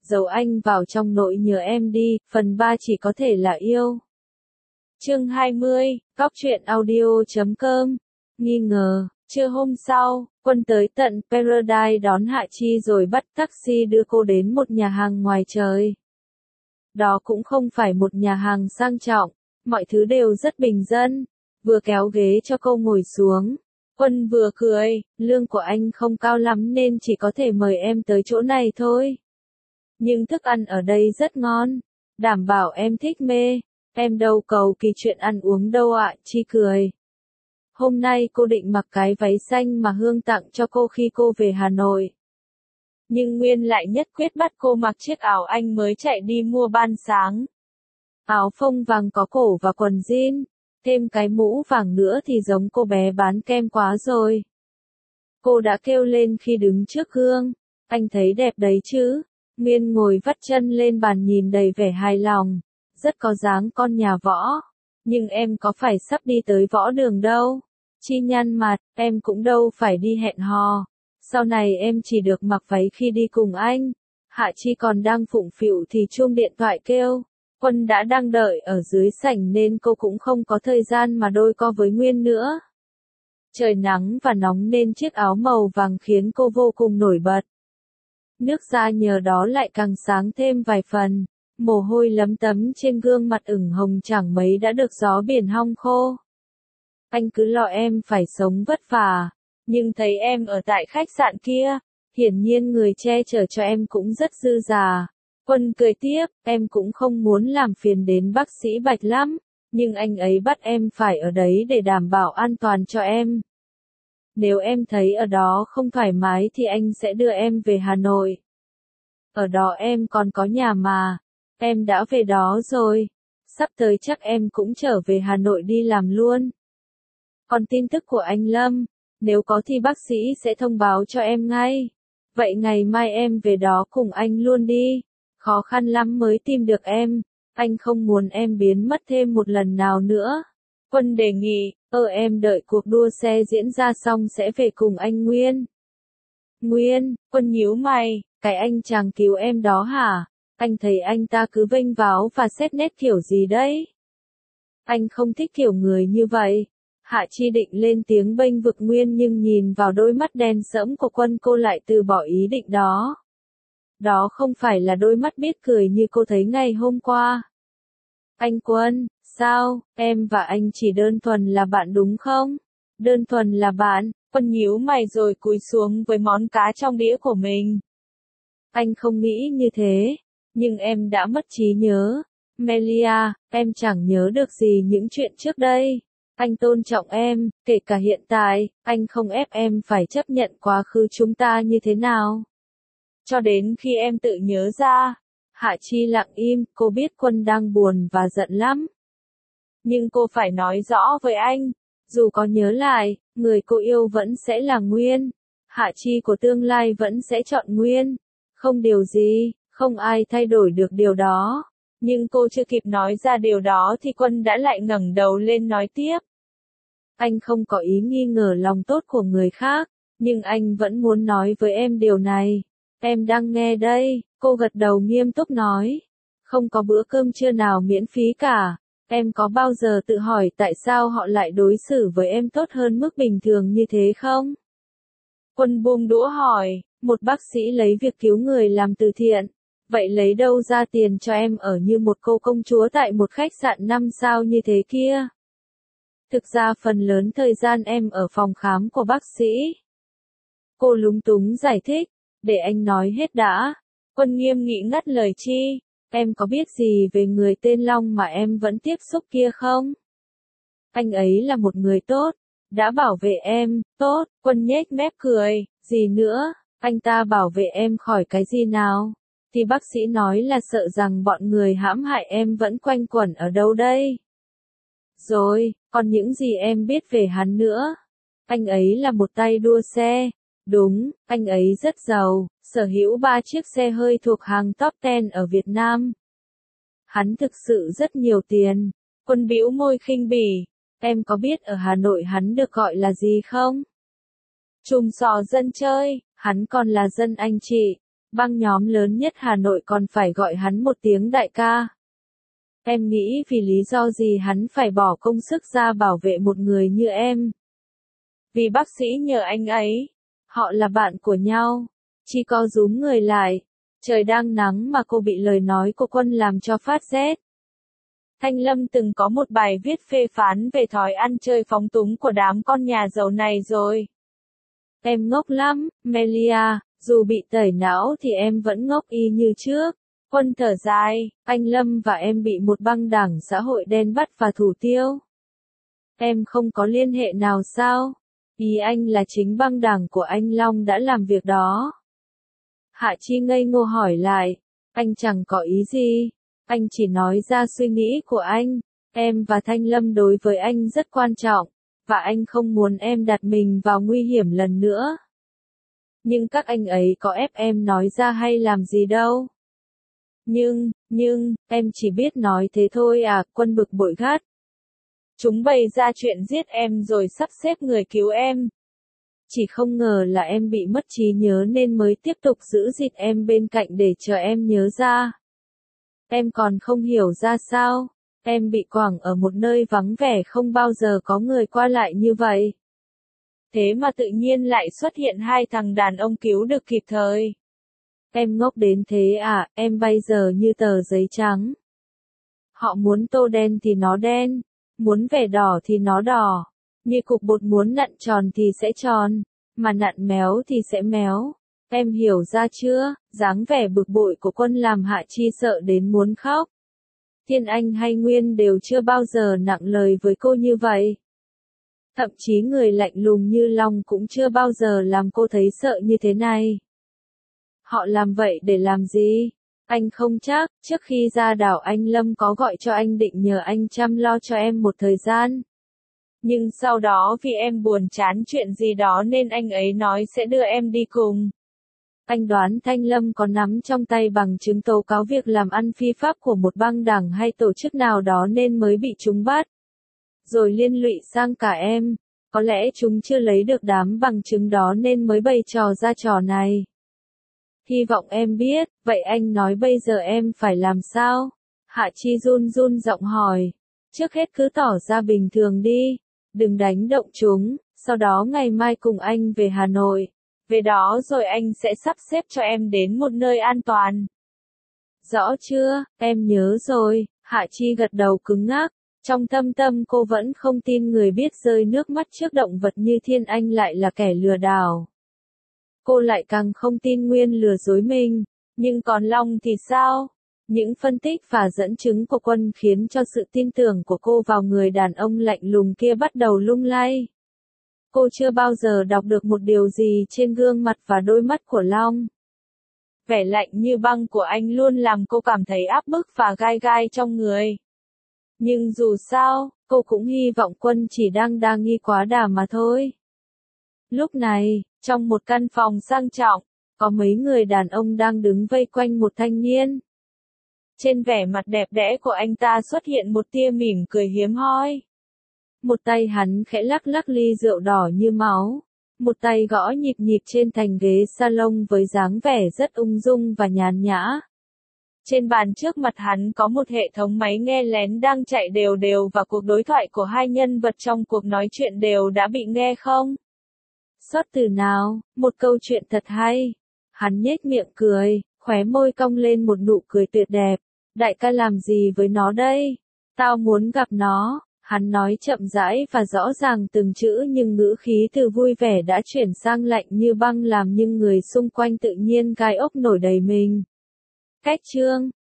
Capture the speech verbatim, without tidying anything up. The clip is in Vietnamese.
giấu anh vào trong nỗi nhớ em đi, phần ba chỉ có thể là yêu. Chương hai mươi, góc truyện audio chấm com. Nghi ngờ, trưa hôm sau, Quân tới tận Paradise đón Hạ Chi rồi bắt taxi đưa cô đến một nhà hàng ngoài trời. Đó cũng không phải một nhà hàng sang trọng, mọi thứ đều rất bình dân. Vừa kéo ghế cho cô ngồi xuống, Quân vừa cười, lương của anh không cao lắm nên chỉ có thể mời em tới chỗ này thôi. Nhưng thức ăn ở đây rất ngon, đảm bảo em thích mê, em đâu cầu kỳ chuyện ăn uống đâu ạ. Chi cười. Hôm nay cô định mặc cái váy xanh mà Hương tặng cho cô khi cô về Hà Nội. Nhưng Nguyên lại nhất quyết bắt cô mặc chiếc áo anh mới chạy đi mua ban sáng. Áo phông vàng có cổ và quần jean, thêm cái mũ vàng nữa thì giống cô bé bán kem quá rồi. Cô đã kêu lên khi đứng trước gương, anh thấy đẹp đấy chứ. Nguyên ngồi vắt chân lên bàn nhìn đầy vẻ hài lòng, rất có dáng con nhà võ. Nhưng em có phải sắp đi tới võ đường đâu. Chi nhăn mặt, em cũng đâu phải đi hẹn hò. Sau này em chỉ được mặc váy khi đi cùng anh. Hạ Chi còn đang phụng phịu thì chuông điện thoại kêu. Quân đã đang đợi ở dưới sảnh nên cô cũng không có thời gian mà đôi co với Nguyên nữa. Trời nắng và nóng nên chiếc áo màu vàng khiến cô vô cùng nổi bật. Nước da nhờ đó lại càng sáng thêm vài phần. Mồ hôi lấm tấm trên gương mặt ửng hồng chẳng mấy đã được gió biển hong khô. Anh cứ lo em phải sống vất vả, nhưng thấy em ở tại khách sạn kia, hiển nhiên người che chở cho em cũng rất dư dả. Quân cười tiếp, em cũng không muốn làm phiền đến bác sĩ Bạch lắm, nhưng anh ấy bắt em phải ở đấy để đảm bảo an toàn cho em. Nếu em thấy ở đó không thoải mái thì anh sẽ đưa em về Hà Nội. Ở đó em còn có nhà mà, em đã về đó rồi, sắp tới chắc em cũng trở về Hà Nội đi làm luôn. Còn tin tức của anh Lâm, nếu có thì bác sĩ sẽ thông báo cho em ngay. Vậy ngày mai em về đó cùng anh luôn đi. Khó khăn lắm mới tìm được em, anh không muốn em biến mất thêm một lần nào nữa. Quân đề nghị, ơ em đợi cuộc đua xe diễn ra xong sẽ về cùng anh Nguyên. Nguyên, Quân nhíu mày, cái anh chàng cứu em đó hả? Anh thấy anh ta cứ vênh váo và xét nét kiểu gì đấy? Anh không thích kiểu người như vậy. Hạ Chi định lên tiếng bênh vực Nguyên nhưng nhìn vào đôi mắt đen sẫm của Quân cô lại từ bỏ ý định đó. Đó không phải là đôi mắt biết cười như cô thấy ngày hôm qua. Anh Quân, sao, em và anh chỉ đơn thuần là bạn đúng không? Đơn thuần là bạn, Quân nhíu mày rồi cúi xuống với món cá trong đĩa của mình. Anh không nghĩ như thế, nhưng em đã mất trí nhớ. Melia, em chẳng nhớ được gì những chuyện trước đây. Anh tôn trọng em, kể cả hiện tại, anh không ép em phải chấp nhận quá khứ chúng ta như thế nào. Cho đến khi em tự nhớ ra. Hạ Chi lặng im, cô biết Quân đang buồn và giận lắm. Nhưng cô phải nói rõ với anh, dù có nhớ lại, người cô yêu vẫn sẽ là Nguyên. Hạ Chi của tương lai vẫn sẽ chọn Nguyên. Không điều gì, không ai thay đổi được điều đó. Nhưng cô chưa kịp nói ra điều đó thì Quân đã lại ngẩng đầu lên nói tiếp. Anh không có ý nghi ngờ lòng tốt của người khác, nhưng anh vẫn muốn nói với em điều này. Em đang nghe đây, cô gật đầu nghiêm túc nói. Không có bữa cơm trưa nào miễn phí cả. Em có bao giờ tự hỏi tại sao họ lại đối xử với em tốt hơn mức bình thường như thế không? Quân buông đũa hỏi, một bác sĩ lấy việc cứu người làm từ thiện. Vậy lấy đâu ra tiền cho em ở như một cô công chúa tại một khách sạn năm sao như thế kia? Thực ra phần lớn thời gian em ở phòng khám của bác sĩ. Cô lúng túng giải thích, để anh nói hết đã. Quân nghiêm nghị ngắt lời Chi, em có biết gì về người tên Long mà em vẫn tiếp xúc kia không? Anh ấy là một người tốt, đã bảo vệ em, tốt. Quân nhếch mép cười, gì nữa, anh ta bảo vệ em khỏi cái gì nào? Thì bác sĩ nói là sợ rằng bọn người hãm hại em vẫn quanh quẩn ở đâu đây. Rồi, còn những gì em biết về hắn nữa? Anh ấy là một tay đua xe. Đúng, anh ấy rất giàu, sở hữu ba chiếc xe hơi thuộc hàng top ten ở Việt Nam. Hắn thực sự rất nhiều tiền. Quân bĩu môi khinh bỉ. Em có biết ở Hà Nội hắn được gọi là gì không? Trùm sò dân chơi, hắn còn là dân anh chị. Băng nhóm lớn nhất Hà Nội còn phải gọi hắn một tiếng đại ca. Em nghĩ vì lý do gì hắn phải bỏ công sức ra bảo vệ một người như em? Vì bác sĩ nhờ anh ấy. Họ là bạn của nhau. Chi co rúm người lại. Trời đang nắng mà cô bị lời nói của Quân làm cho phát rét. Thanh Lâm từng có một bài viết phê phán về thói ăn chơi phóng túng của đám con nhà giàu này rồi. Em ngốc lắm, Melia, dù bị tẩy não thì em vẫn ngốc y như trước. Quân thở dài, anh Lâm và em bị một băng đảng xã hội đen bắt và thủ tiêu. Em không có liên hệ nào sao? Ý anh là chính băng đảng của anh Long đã làm việc đó. Hạ Chi ngây ngô hỏi lại, anh chẳng có ý gì, anh chỉ nói ra suy nghĩ của anh, em và Thanh Lâm đối với anh rất quan trọng, và anh không muốn em đặt mình vào nguy hiểm lần nữa. Nhưng các anh ấy có ép em nói ra hay làm gì đâu. Nhưng, nhưng, em chỉ biết nói thế thôi à, Quân bực bội gắt. Chúng bày ra chuyện giết em rồi sắp xếp người cứu em. Chỉ không ngờ là em bị mất trí nhớ nên mới tiếp tục giữ gìn em bên cạnh để chờ em nhớ ra. Em còn không hiểu ra sao, em bị quẳng ở một nơi vắng vẻ không bao giờ có người qua lại như vậy. Thế mà tự nhiên lại xuất hiện hai thằng đàn ông cứu được kịp thời. Em ngốc đến thế à, em bây giờ như tờ giấy trắng. Họ muốn tô đen thì nó đen, muốn vẻ đỏ thì nó đỏ. Như cục bột muốn nặn tròn thì sẽ tròn, mà nặn méo thì sẽ méo. Em hiểu ra chưa? Dáng vẻ bực bội của Quân làm Hạ Chi sợ đến muốn khóc. Thiên Anh hay Nguyên đều chưa bao giờ nặng lời với cô như vậy. Thậm chí người lạnh lùng như Long cũng chưa bao giờ làm cô thấy sợ như thế này. Họ làm vậy để làm gì? Anh không chắc, trước khi ra đảo anh Lâm có gọi cho anh định nhờ anh chăm lo cho em một thời gian. Nhưng sau đó vì em buồn chán chuyện gì đó nên anh ấy nói sẽ đưa em đi cùng. Anh đoán Thanh Lâm có nắm trong tay bằng chứng tố cáo việc làm ăn phi pháp của một băng đảng hay tổ chức nào đó nên mới bị chúng bắt. Rồi liên lụy sang cả em. Có lẽ chúng chưa lấy được đám bằng chứng đó nên mới bày trò ra trò này. Hy vọng em biết, vậy anh nói bây giờ em phải làm sao? Hạ Chi run run giọng hỏi. Trước hết cứ tỏ ra bình thường đi. Đừng đánh động chúng, sau đó ngày mai cùng anh về Hà Nội. Về đó rồi anh sẽ sắp xếp cho em đến một nơi an toàn. Rõ chưa, em nhớ rồi, Hạ Chi gật đầu cứng ngắc. Trong thâm tâm cô vẫn không tin người biết rơi nước mắt trước động vật như Thiên Anh lại là kẻ lừa đảo. Cô lại càng không tin Nguyên lừa dối mình. Nhưng còn Long thì sao? Những phân tích và dẫn chứng của Quân khiến cho sự tin tưởng của cô vào người đàn ông lạnh lùng kia bắt đầu lung lay. Cô chưa bao giờ đọc được một điều gì trên gương mặt và đôi mắt của Long. Vẻ lạnh như băng của anh luôn làm cô cảm thấy áp bức và gai gai trong người. Nhưng dù sao, cô cũng hy vọng Quân chỉ đang đa nghi quá đà mà thôi. Lúc này, trong một căn phòng sang trọng, có mấy người đàn ông đang đứng vây quanh một thanh niên. Trên vẻ mặt đẹp đẽ của anh ta xuất hiện một tia mỉm cười hiếm hoi. Một tay hắn khẽ lắc lắc ly rượu đỏ như máu. Một tay gõ nhịp nhịp trên thành ghế salon với dáng vẻ rất ung dung và nhàn nhã. Trên bàn trước mặt hắn có một hệ thống máy nghe lén đang chạy đều đều và cuộc đối thoại của hai nhân vật trong cuộc nói chuyện đều đã bị nghe không. Xuất từ nào, một câu chuyện thật hay. Hắn nhếch miệng cười, khóe môi cong lên một nụ cười tuyệt đẹp. Đại ca làm gì với nó đây? Tao muốn gặp nó. Hắn nói chậm rãi và rõ ràng từng chữ nhưng ngữ khí từ vui vẻ đã chuyển sang lạnh như băng làm nhưng người xung quanh tự nhiên gai ốc nổi đầy mình. Cách chương